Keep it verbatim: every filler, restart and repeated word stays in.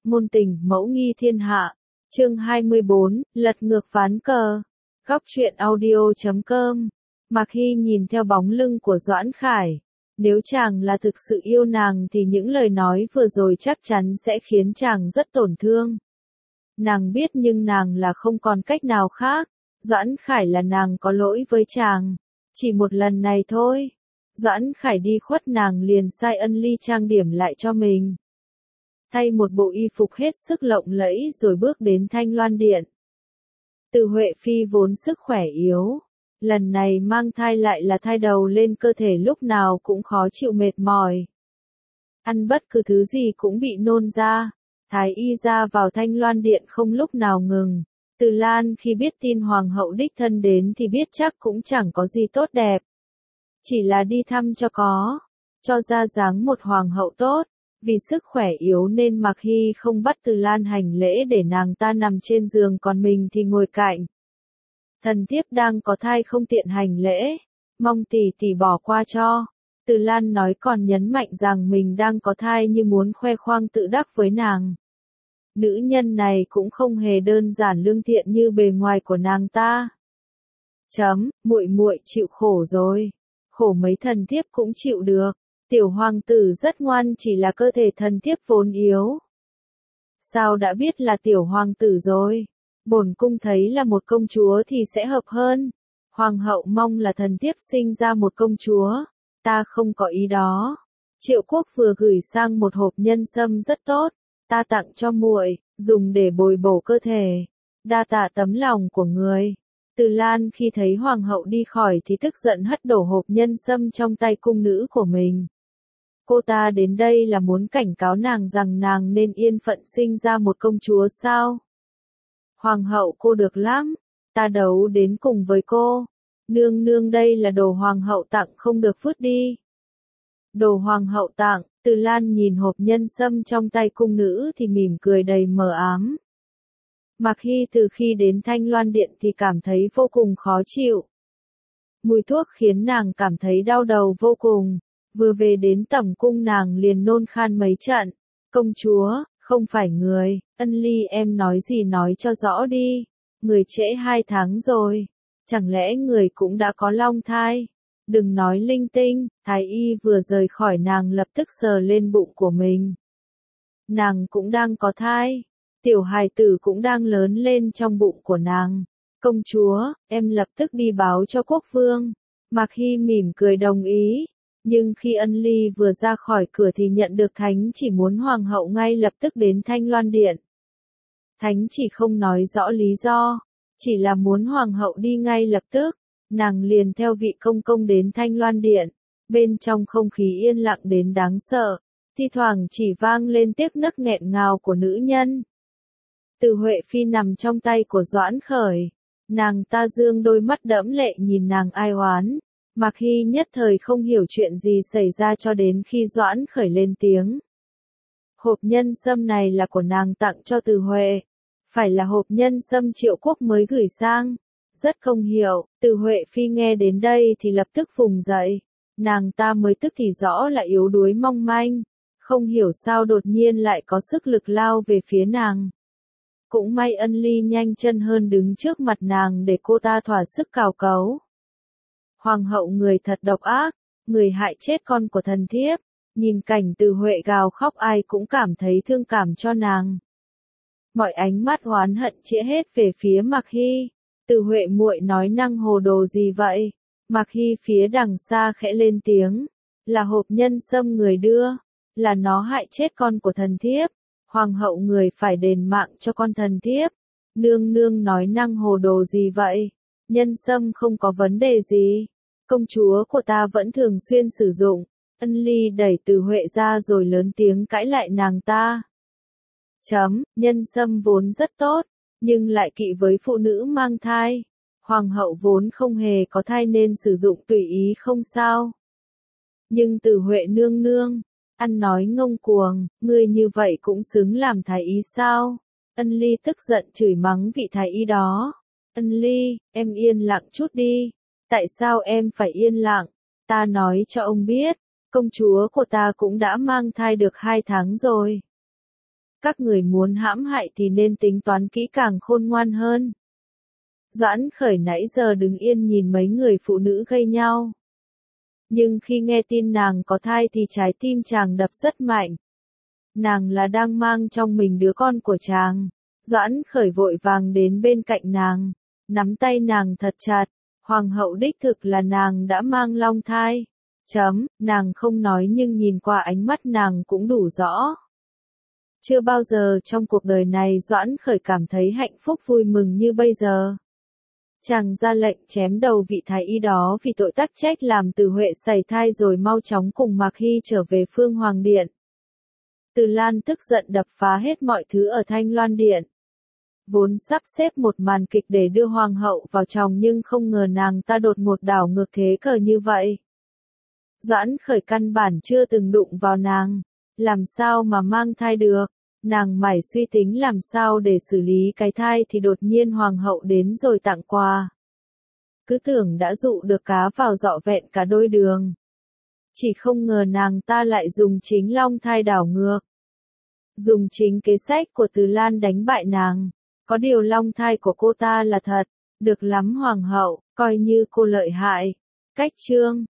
Ngôn tình, mẫu nghi thiên hạ. Chương hai mươi bốn, lật ngược ván cờ. Góc truyện audio chấm com. Mạc Hy nhìn theo bóng lưng của Doãn Khải. Nếu chàng là thực sự yêu nàng thì những lời nói vừa rồi chắc chắn sẽ khiến chàng rất tổn thương. Nàng biết nhưng nàng là không còn cách nào khác. Doãn Khải là nàng có lỗi với chàng. Chỉ một lần này thôi. Doãn Khải đi khuất nàng liền sai Ân Ly trang điểm lại cho mình. Thay một bộ y phục hết sức lộng lẫy rồi bước đến Thanh Loan Điện. Từ Huệ Phi vốn sức khỏe yếu. Lần này mang thai lại là thai đầu lên cơ thể lúc nào cũng khó chịu mệt mỏi. Ăn bất cứ thứ gì cũng bị nôn ra. Thái y ra vào Thanh Loan Điện không lúc nào ngừng. Từ Lan khi biết tin hoàng hậu đích thân đến thì biết chắc cũng chẳng có gì tốt đẹp. Chỉ là đi thăm cho có, cho ra dáng một hoàng hậu tốt. Vì sức khỏe yếu nên Mạc Hy không bắt Từ Lan hành lễ để nàng ta nằm trên giường còn mình thì ngồi cạnh. Thần thiếp đang có thai không tiện hành lễ, mong tỷ tỷ bỏ qua cho. Từ Lan nói còn nhấn mạnh rằng mình đang có thai như muốn khoe khoang tự đắc với nàng. Nữ nhân này cũng không hề đơn giản lương thiện như bề ngoài của nàng ta. Chấm, muội muội chịu khổ rồi. Khổ mấy thần thiếp cũng chịu được. Tiểu hoàng tử rất ngoan chỉ là cơ thể thần thiếp vốn yếu. Sao đã biết là tiểu hoàng tử rồi? Bổn cung thấy là một công chúa thì sẽ hợp hơn. Hoàng hậu mong là thần thiếp sinh ra một công chúa. Ta không có ý đó. Triệu Quốc vừa gửi sang một hộp nhân sâm rất tốt. Ta tặng cho muội, dùng để bồi bổ cơ thể. Đa tạ tấm lòng của người. Từ Lan khi thấy hoàng hậu đi khỏi thì tức giận hất đổ hộp nhân sâm trong tay cung nữ của mình. Cô ta đến đây là muốn cảnh cáo nàng rằng nàng nên yên phận sinh ra một công chúa sao? Hoàng hậu cô được lắm, ta đấu đến cùng với cô. Nương nương đây là đồ hoàng hậu tặng không được vứt đi. Đồ hoàng hậu tặng, Từ Lan nhìn hộp nhân sâm trong tay cung nữ thì mỉm cười đầy mờ ám. Mạc Hy từ khi đến Thanh Loan Điện thì cảm thấy vô cùng khó chịu. Mùi thuốc khiến nàng cảm thấy đau đầu vô cùng. Vừa về đến tẩm cung nàng liền nôn khan mấy trận. Công chúa, không phải người, Ân Ly em nói gì nói cho rõ đi. Người trễ hai tháng rồi. Chẳng lẽ người cũng đã có long thai? Đừng nói linh tinh, thái y vừa rời khỏi nàng lập tức sờ lên bụng của mình. Nàng cũng đang có thai. Tiểu hài tử cũng đang lớn lên trong bụng của nàng. Công chúa, em lập tức đi báo cho quốc vương. Mạc Hy mỉm cười đồng ý. Nhưng khi Ân Ly vừa ra khỏi cửa thì nhận được thánh chỉ muốn hoàng hậu ngay lập tức đến Thanh Loan Điện. Thánh chỉ không nói rõ lý do, chỉ là muốn hoàng hậu đi ngay lập tức. Nàng liền theo vị công công đến Thanh Loan Điện. Bên trong không khí yên lặng đến đáng sợ, thi thoảng chỉ vang lên tiếc nấc nghẹn ngào của nữ nhân. Từ Huệ Phi nằm trong tay của Doãn Khởi. Nàng ta dương đôi mắt đẫm lệ nhìn nàng ai oán. Mạc Hy nhất thời không hiểu chuyện gì xảy ra cho đến khi Doãn Khởi lên tiếng. Hộp nhân sâm này là của nàng tặng cho Từ Huệ. Phải là hộp nhân sâm Triệu Quốc mới gửi sang. Rất không hiểu, Từ Huệ Phi nghe đến đây thì lập tức vùng dậy. Nàng ta mới tức thì rõ là yếu đuối mong manh. Không hiểu sao đột nhiên lại có sức lực lao về phía nàng. Cũng may Ân Ly nhanh chân hơn đứng trước mặt nàng để cô ta thỏa sức cào cấu. Hoàng hậu người thật độc ác, người hại chết con của thần thiếp. Nhìn cảnh Từ Huệ gào khóc ai cũng cảm thấy thương cảm cho nàng. Mọi ánh mắt oán hận chĩa hết về phía Mạc Hy. Từ Huệ muội nói năng hồ đồ gì vậy? Mạc Hy phía đằng xa khẽ lên tiếng. Là hộp nhân sâm người đưa. Là nó hại chết con của thần thiếp. Hoàng hậu người phải đền mạng cho con thần thiếp. Nương nương nói năng hồ đồ gì vậy? Nhân sâm không có vấn đề gì. Công chúa của ta vẫn thường xuyên sử dụng. Ân Ly đẩy Từ Huệ ra rồi lớn tiếng cãi lại nàng ta. Chấm, nhân sâm vốn rất tốt, nhưng lại kỵ với phụ nữ mang thai. Hoàng hậu vốn không hề có thai nên sử dụng tùy ý không sao. Nhưng Từ Huệ nương nương, ăn nói ngông cuồng, ngươi như vậy cũng xứng làm thái y sao? Ân Ly tức giận chửi mắng vị thái y đó. Ân Ly, em yên lặng chút đi. Tại sao em phải yên lặng? Ta nói cho ông biết, công chúa của ta cũng đã mang thai được hai tháng rồi. các người muốn hãm hại thì nên tính toán kỹ càng khôn ngoan hơn. Doãn Khởi nãy giờ đứng yên nhìn mấy người phụ nữ gây nhau. Nhưng khi nghe tin nàng có thai thì trái tim chàng đập rất mạnh. Nàng là đang mang trong mình đứa con của chàng. Doãn Khởi vội vàng đến bên cạnh nàng, nắm tay nàng thật chặt. Hoàng hậu đích thực là nàng đã mang long thai. Chấm, nàng không nói nhưng nhìn qua ánh mắt nàng cũng đủ rõ. Chưa bao giờ trong cuộc đời này Doãn Khởi cảm thấy hạnh phúc vui mừng như bây giờ. Chàng ra lệnh chém đầu vị thái y đó vì tội tắc trách làm Từ Huệ sảy thai rồi mau chóng cùng Mạc Hy trở về Phương Hoàng Điện. Từ Lan tức giận đập phá hết mọi thứ ở Thanh Loan Điện. Vốn sắp xếp một màn kịch để đưa Hoàng hậu vào chồng nhưng không ngờ nàng ta đột ngột đảo ngược thế cờ như vậy. Doãn Khởi căn bản chưa từng đụng vào nàng, làm sao mà mang thai được. Nàng mải suy tính làm sao để xử lý cái thai thì đột nhiên hoàng hậu đến rồi tặng quà. Cứ tưởng đã dụ được cá vào giỏ vẹn cả đôi đường. Chỉ không ngờ nàng ta lại dùng chính long thai đảo ngược. Dùng chính kế sách của Từ Lan đánh bại nàng. Có điều long thai của cô ta là thật. Được lắm hoàng hậu, coi như cô lợi hại. Cách chương